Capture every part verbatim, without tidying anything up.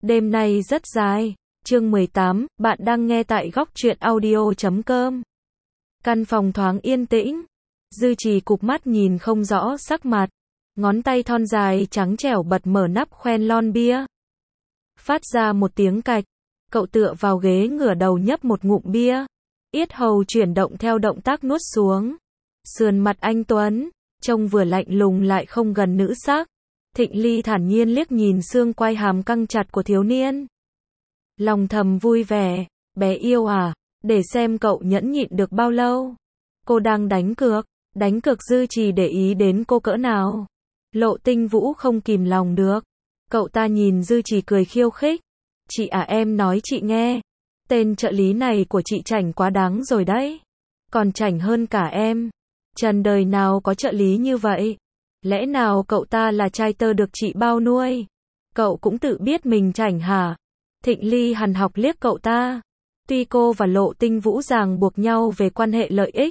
Đêm nay rất dài. Chương mười tám, bạn đang nghe tại góc truyện audio chấm com. Căn phòng thoáng yên tĩnh. Dư Trì cụp mắt nhìn không rõ sắc mặt. Ngón tay thon dài trắng trẻo bật mở nắp khoen lon bia. Phát ra một tiếng cạch. Cậu tựa vào ghế ngửa đầu nhấp một ngụm bia. Yết hầu chuyển động theo động tác nuốt xuống. Sườn mặt anh tuấn, trông vừa lạnh lùng lại không gần nữ sắc. Thịnh Ly thản nhiên liếc nhìn xương quai hàm căng chặt của thiếu niên. Lòng thầm vui vẻ, bé yêu à, để xem cậu nhẫn nhịn được bao lâu. Cô đang đánh cược, đánh cược Dư Trì để ý đến cô cỡ nào. Lộ Tinh Vũ không kìm lòng được. Cậu ta nhìn Dư Trì cười khiêu khích. Chị à, em nói chị nghe. Tên trợ lý này của chị chảnh quá đáng rồi đấy. Còn chảnh hơn cả em. Trần đời nào có trợ lý như vậy. Lẽ nào cậu ta là trai tơ được chị bao nuôi? Cậu cũng tự biết mình chảnh hả? Thịnh Ly hằn học liếc cậu ta. Tuy cô và Lộ Tinh Vũ ràng buộc nhau về quan hệ lợi ích.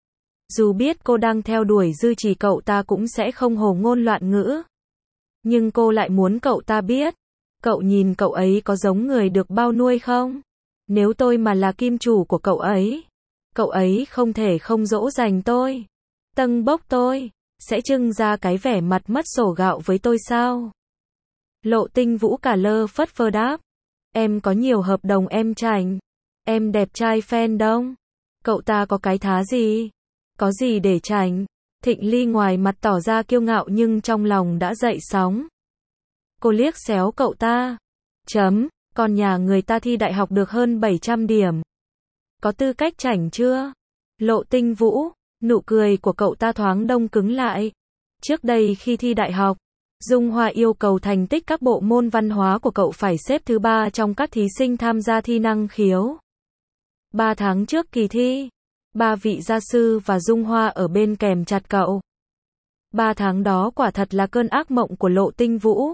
Dù biết cô đang theo đuổi Dư Trì, cậu ta cũng sẽ không hồ ngôn loạn ngữ. Nhưng cô lại muốn cậu ta biết. Cậu nhìn cậu ấy có giống người được bao nuôi không? Nếu tôi mà là kim chủ của cậu ấy, cậu ấy không thể không dỗ dành tôi, tâng bốc tôi, sẽ trưng ra cái vẻ mặt mất sổ gạo với tôi sao? Lộ Tinh Vũ cả lơ phất phơ đáp. Em có nhiều hợp đồng em chảnh. Em đẹp trai phen đông. Cậu ta có cái thá gì? Có gì để chảnh? Thịnh Ly ngoài mặt tỏ ra kiêu ngạo nhưng trong lòng đã dậy sóng. Cô liếc xéo cậu ta. Chấm, còn nhà người ta thi đại học được hơn bảy trăm điểm. Có tư cách chảnh chưa? Lộ Tinh Vũ, nụ cười của cậu ta thoáng đông cứng lại. Trước đây khi thi đại học, Dung Hoa yêu cầu thành tích các bộ môn văn hóa của cậu phải xếp thứ ba trong các thí sinh tham gia thi năng khiếu. Ba tháng trước kỳ thi, ba vị gia sư và Dung Hoa ở bên kèm chặt cậu. Ba tháng đó quả thật là cơn ác mộng của Lộ Tinh Vũ.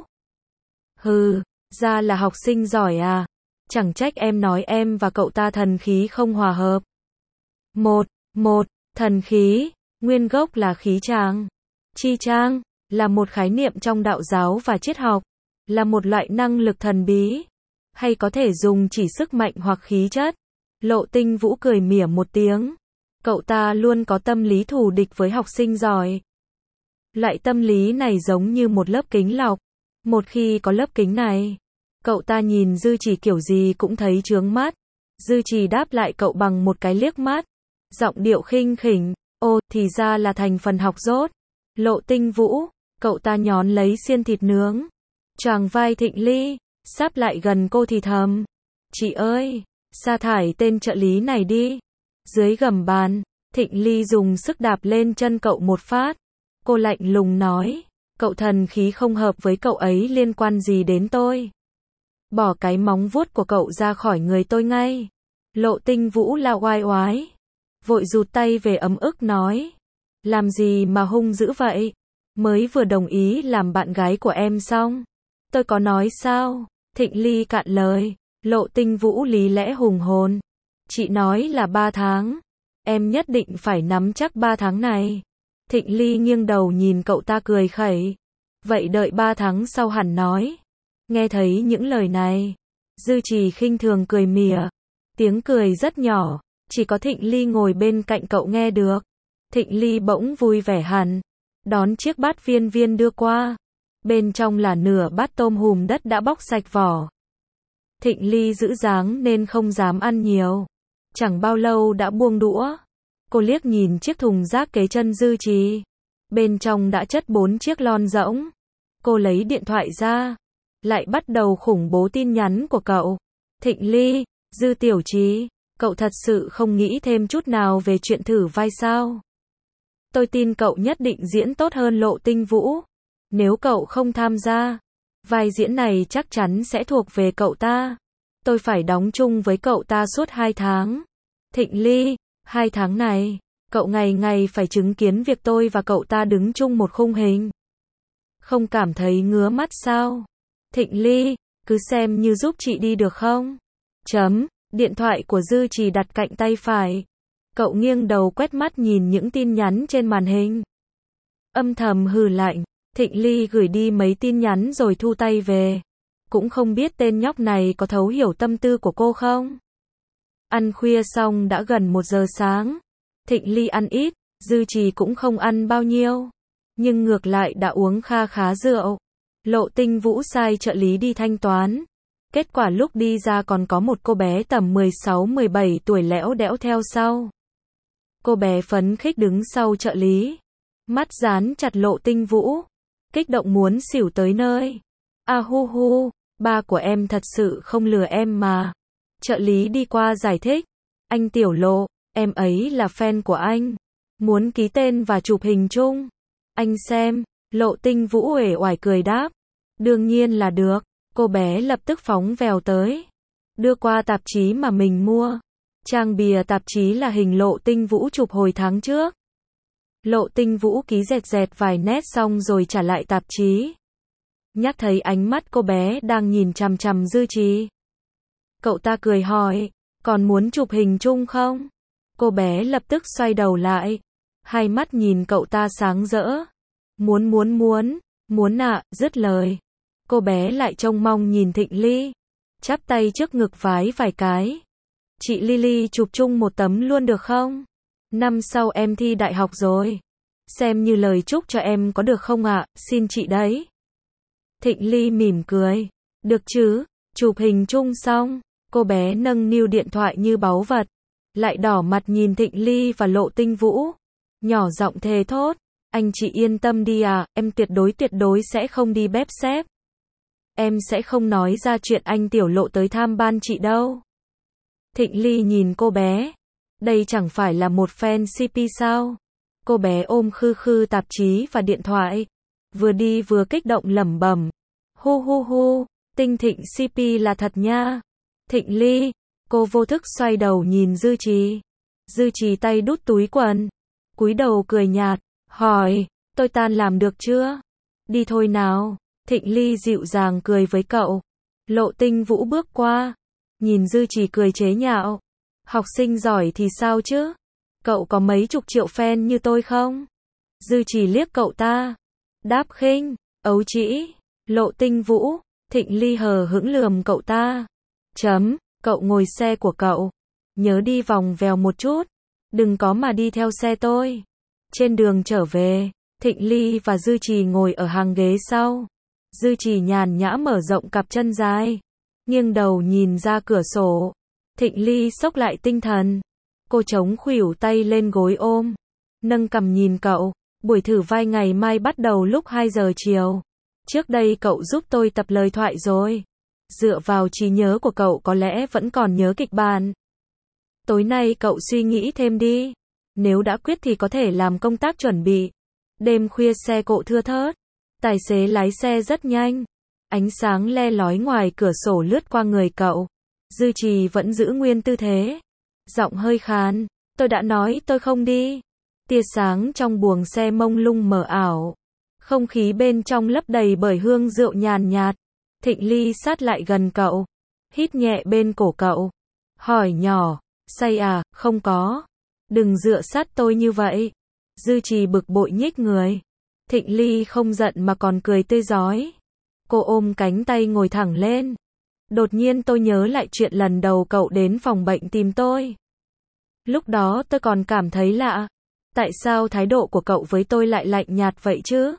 Hừ, ra là học sinh giỏi à? Chẳng trách em nói em và cậu ta thần khí không hòa hợp. Một, một, thần khí, nguyên gốc là khí tràng. Chi tràng là một khái niệm trong đạo giáo và triết học, là một loại năng lực thần bí, hay có thể dùng chỉ sức mạnh hoặc khí chất. Lộ Tinh Vũ cười mỉa một tiếng. Cậu ta luôn có tâm lý thù địch với học sinh giỏi. Loại tâm lý này giống như một lớp kính lọc. Một khi có lớp kính này, cậu ta nhìn Dư Trì kiểu gì cũng thấy chướng mắt. Dư Trì đáp lại cậu bằng một cái liếc mắt. Giọng điệu khinh khỉnh. Ô, thì ra là thành phần học dốt. Lộ Tinh Vũ, cậu ta nhón lấy xiên thịt nướng. Choàng vai Thịnh Ly, sắp lại gần cô thì thầm. Chị ơi, sa thải tên trợ lý này đi. Dưới gầm bàn, Thịnh Ly dùng sức đạp lên chân cậu một phát. Cô lạnh lùng nói. Cậu thần khí không hợp với cậu ấy liên quan gì đến tôi. Bỏ cái móng vuốt của cậu ra khỏi người tôi ngay. Lộ Tinh Vũ la oai oái. Vội rụt tay về ấm ức nói. Làm gì mà hung dữ vậy? Mới vừa đồng ý làm bạn gái của em xong. Tôi có nói sao? Thịnh Ly cạn lời. Lộ Tinh Vũ lý lẽ hùng hồn. Chị nói là ba tháng. Em nhất định phải nắm chắc ba tháng này. Thịnh Ly nghiêng đầu nhìn cậu ta cười khẩy. Vậy đợi ba tháng sau hẳn nói. Nghe thấy những lời này, Dư Trì khinh thường cười mỉa. Tiếng cười rất nhỏ, chỉ có Thịnh Ly ngồi bên cạnh cậu nghe được. Thịnh Ly bỗng vui vẻ hẳn, đón chiếc bát viên viên đưa qua. Bên trong là nửa bát tôm hùm đất đã bóc sạch vỏ. Thịnh Ly giữ dáng nên không dám ăn nhiều. Chẳng bao lâu đã buông đũa. Cô liếc nhìn chiếc thùng rác kế chân Dư Trì. Bên trong đã chất bốn chiếc lon rỗng. Cô lấy điện thoại ra. Lại bắt đầu khủng bố tin nhắn của cậu. Thịnh Ly, Dư Tiểu Trì, cậu thật sự không nghĩ thêm chút nào về chuyện thử vai sao? Tôi tin cậu nhất định diễn tốt hơn Lộ Tinh Vũ. Nếu cậu không tham gia, vai diễn này chắc chắn sẽ thuộc về cậu ta. Tôi phải đóng chung với cậu ta suốt hai tháng. Thịnh Ly, hai tháng này, cậu ngày ngày phải chứng kiến việc tôi và cậu ta đứng chung một khung hình. Không cảm thấy ngứa mắt sao? Thịnh Ly, cứ xem như giúp chị đi được không? Chấm, điện thoại của Dư Trì đặt cạnh tay phải. Cậu nghiêng đầu quét mắt nhìn những tin nhắn trên màn hình. Âm thầm hừ lạnh, Thịnh Ly gửi đi mấy tin nhắn rồi thu tay về. cũng không biết tên nhóc này có thấu hiểu tâm tư của cô không. Ăn khuya xong đã gần một giờ sáng. Thịnh Ly ăn ít, Dư Trì cũng không ăn bao nhiêu. Nhưng ngược lại đã uống kha khá rượu. Lộ Tinh Vũ sai trợ lý đi thanh toán. Kết quả lúc đi ra còn có một cô bé tầm mười sáu mười bảy tuổi lẽo đẽo theo sau. Cô bé phấn khích đứng sau trợ lý. Mắt dán chặt Lộ Tinh Vũ. Kích động muốn xỉu tới nơi. À hu hu, ba của em thật sự không lừa em mà. Trợ lý đi qua giải thích. Anh Tiểu Lộ, em ấy là fan của anh. Muốn ký tên và chụp hình chung. Anh xem, Lộ Tinh Vũ uể oải cười đáp. Đương nhiên là được. Cô bé lập tức phóng vèo tới. Đưa qua tạp chí mà mình mua. Trang bìa tạp chí là hình Lộ Tinh Vũ chụp hồi tháng trước. Lộ Tinh Vũ ký dẹt dẹt vài nét xong rồi trả lại tạp chí. Nhắc thấy ánh mắt cô bé đang nhìn chằm chằm Dư Trì. Cậu ta cười hỏi, còn muốn chụp hình chung không? Cô bé lập tức xoay đầu lại. Hai mắt nhìn cậu ta sáng rỡ. Muốn muốn muốn, muốn ạ, à, dứt lời. Cô bé lại trông mong nhìn Thịnh Ly. Chắp tay trước ngực vái vài cái. Chị Lily chụp chung một tấm luôn được không? Năm sau em thi đại học rồi. Xem như lời chúc cho em có được không ạ? À? Xin chị đấy. Thịnh Ly mỉm cười. Được chứ, chụp hình chung xong. Cô bé nâng niu điện thoại như báu vật. Lại đỏ mặt nhìn Thịnh Ly và Lộ Tinh Vũ. Nhỏ giọng thề thốt. Anh chị yên tâm đi à, em tuyệt đối tuyệt đối sẽ không đi bếp xếp. Em sẽ không nói ra chuyện anh Tiểu Lộ tới tham ban chị đâu. Thịnh Ly nhìn cô bé. Đây chẳng phải là một fan xê pê sao? Cô bé ôm khư khư tạp chí và điện thoại. Vừa đi vừa kích động lẩm bẩm. Hu hu hu, Tinh Thịnh xê pê là thật nha. Thịnh Ly, cô vô thức xoay đầu nhìn Dư Trì. Dư Trì tay đút túi quần. Cúi đầu cười nhạt, hỏi, tôi tan làm được chưa? Đi thôi nào. Thịnh Ly dịu dàng cười với cậu. Lộ Tinh Vũ bước qua. Nhìn Dư Trì cười chế nhạo. Học sinh giỏi thì sao chứ? Cậu có mấy chục triệu fan như tôi không? Dư Trì liếc cậu ta. Đáp khinh, ấu trĩ. Lộ Tinh Vũ. Thịnh Ly hờ hững lườm cậu ta. Chấm, cậu ngồi xe của cậu. Nhớ đi vòng vèo một chút. Đừng có mà đi theo xe tôi. Trên đường trở về, Thịnh Ly và Dư Trì ngồi ở hàng ghế sau. Dư Trì nhàn nhã mở rộng cặp chân dài. Nghiêng đầu nhìn ra cửa sổ. Thịnh Ly xốc lại tinh thần. Cô chống khuỷu tay lên gối ôm. Nâng cằm nhìn cậu. Buổi thử vai ngày mai bắt đầu lúc hai giờ chiều. Trước đây cậu giúp tôi tập lời thoại rồi. Dựa vào trí nhớ của cậu có lẽ vẫn còn nhớ kịch bản. Tối nay cậu suy nghĩ thêm đi. Nếu đã quyết thì có thể làm công tác chuẩn bị. Đêm khuya xe cộ thưa thớt. Tài xế lái xe rất nhanh. Ánh sáng le lói ngoài cửa sổ lướt qua người cậu. Dư Trì vẫn giữ nguyên tư thế. Giọng hơi khàn. Tôi đã nói tôi không đi. Tia sáng trong buồng xe mông lung mờ ảo. Không khí bên trong lấp đầy bởi hương rượu nhàn nhạt. Thịnh Ly sát lại gần cậu. Hít nhẹ bên cổ cậu. Hỏi nhỏ. Say à? Không có. Đừng dựa sát tôi như vậy. Dư Trì bực bội nhích người. Thịnh Ly không giận mà còn cười tươi rói. Cô ôm cánh tay ngồi thẳng lên. Đột nhiên tôi nhớ lại chuyện lần đầu cậu đến phòng bệnh tìm tôi. Lúc đó tôi còn cảm thấy lạ. Tại sao thái độ của cậu với tôi lại lạnh nhạt vậy chứ?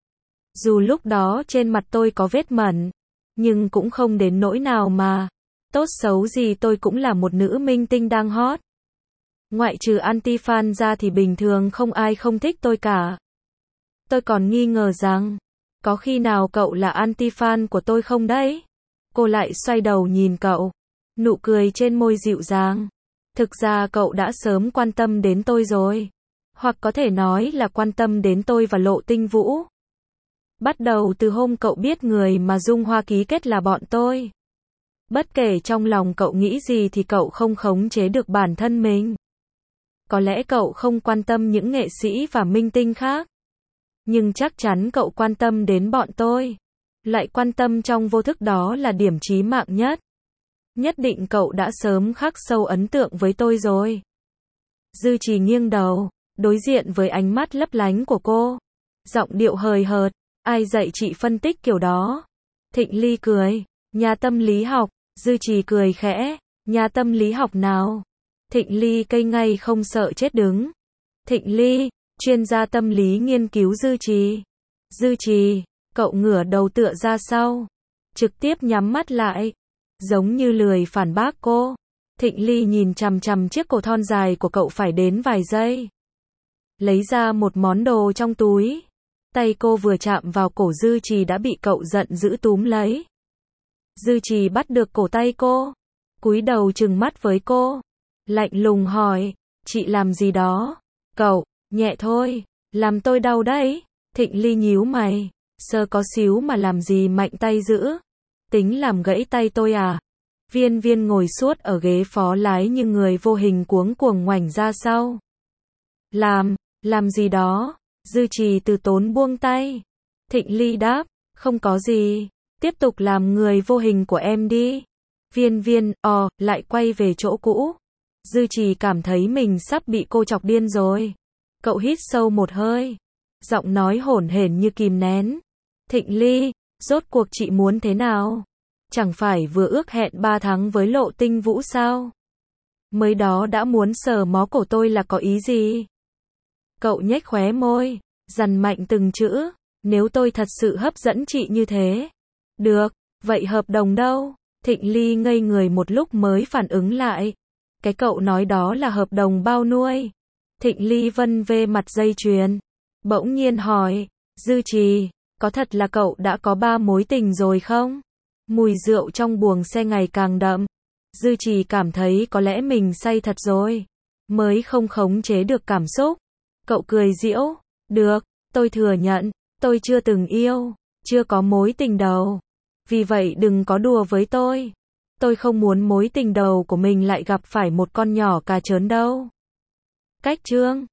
Dù lúc đó trên mặt tôi có vết mẩn, nhưng cũng không đến nỗi nào mà. Tốt xấu gì tôi cũng là một nữ minh tinh đang hot. Ngoại trừ anti-fan ra thì bình thường không ai không thích tôi cả. Tôi còn nghi ngờ rằng, có khi nào cậu là anti-fan của tôi không đấy? Cô lại xoay đầu nhìn cậu. Nụ cười trên môi dịu dàng. Thực ra cậu đã sớm quan tâm đến tôi rồi. Hoặc có thể nói là quan tâm đến tôi và Lộ Tinh Vũ. Bắt đầu từ hôm cậu biết người mà Dung Hoa ký kết là bọn tôi. Bất kể trong lòng cậu nghĩ gì thì cậu không khống chế được bản thân mình. Có lẽ cậu không quan tâm những nghệ sĩ và minh tinh khác. Nhưng chắc chắn cậu quan tâm đến bọn tôi. Lại quan tâm trong vô thức, đó là điểm chí mạng nhất. Nhất định cậu đã sớm khắc sâu ấn tượng với tôi rồi. Dư Trì nghiêng đầu, đối diện với ánh mắt lấp lánh của cô. Giọng điệu hời hợt, ai dạy chị phân tích kiểu đó? Thịnh Ly cười, Nhà tâm lý học, Dư Trì cười khẽ, nhà tâm lý học nào? Thịnh Ly cây ngay không sợ chết đứng. Thịnh Ly, chuyên gia tâm lý nghiên cứu Dư Trì. Dư Trì, cậu ngửa đầu tựa ra sau, trực tiếp nhắm mắt lại, giống như lười phản bác cô. Thịnh Ly nhìn chằm chằm chiếc cổ thon dài của cậu phải đến vài giây. Lấy ra một món đồ trong túi. Tay cô vừa chạm vào cổ Dư Trì đã bị cậu giận dữ túm lấy. Dư Trì bắt được cổ tay cô, cúi đầu trừng mắt với cô, lạnh lùng hỏi, chị làm gì đó? Cậu, nhẹ thôi, làm tôi đau đấy. Thịnh Ly nhíu mày, sơ có xíu mà làm gì mạnh tay dữ, tính làm gãy tay tôi à? Viên Viên ngồi suốt ở ghế phó lái như người vô hình cuống cuồng ngoảnh ra sau. Làm, làm gì đó? Dư Trì từ tốn buông tay. Thịnh Ly đáp, không có gì, tiếp tục làm người vô hình của em đi. Viên Viên, ò, lại quay về chỗ cũ. Dư Trì cảm thấy mình sắp bị cô chọc điên rồi. Cậu hít sâu một hơi, giọng nói hổn hển như kìm nén. Thịnh Ly, rốt cuộc chị muốn thế nào? Chẳng phải vừa ước hẹn ba tháng với Lộ Tinh Vũ sao? Mới đó đã muốn sờ mó cổ tôi là có ý gì? Cậu nhếch khóe môi, dằn mạnh từng chữ, nếu tôi thật sự hấp dẫn chị như thế. Được, vậy hợp đồng đâu? Thịnh Ly ngây người một lúc mới phản ứng lại. Cái cậu nói đó là hợp đồng bao nuôi. Thịnh Ly vân vê mặt dây chuyền, bỗng nhiên hỏi, Dư Trì, có thật là cậu đã có ba mối tình rồi không? Mùi rượu trong buồng xe ngày càng đậm. Dư Trì cảm thấy có lẽ mình say thật rồi, mới không khống chế được cảm xúc. Cậu cười giễu, được, tôi thừa nhận, tôi chưa từng yêu, chưa có mối tình đầu. Vì vậy đừng có đùa với tôi. Tôi không muốn mối tình đầu của mình lại gặp phải một con nhỏ cà chớn đâu. Cách chương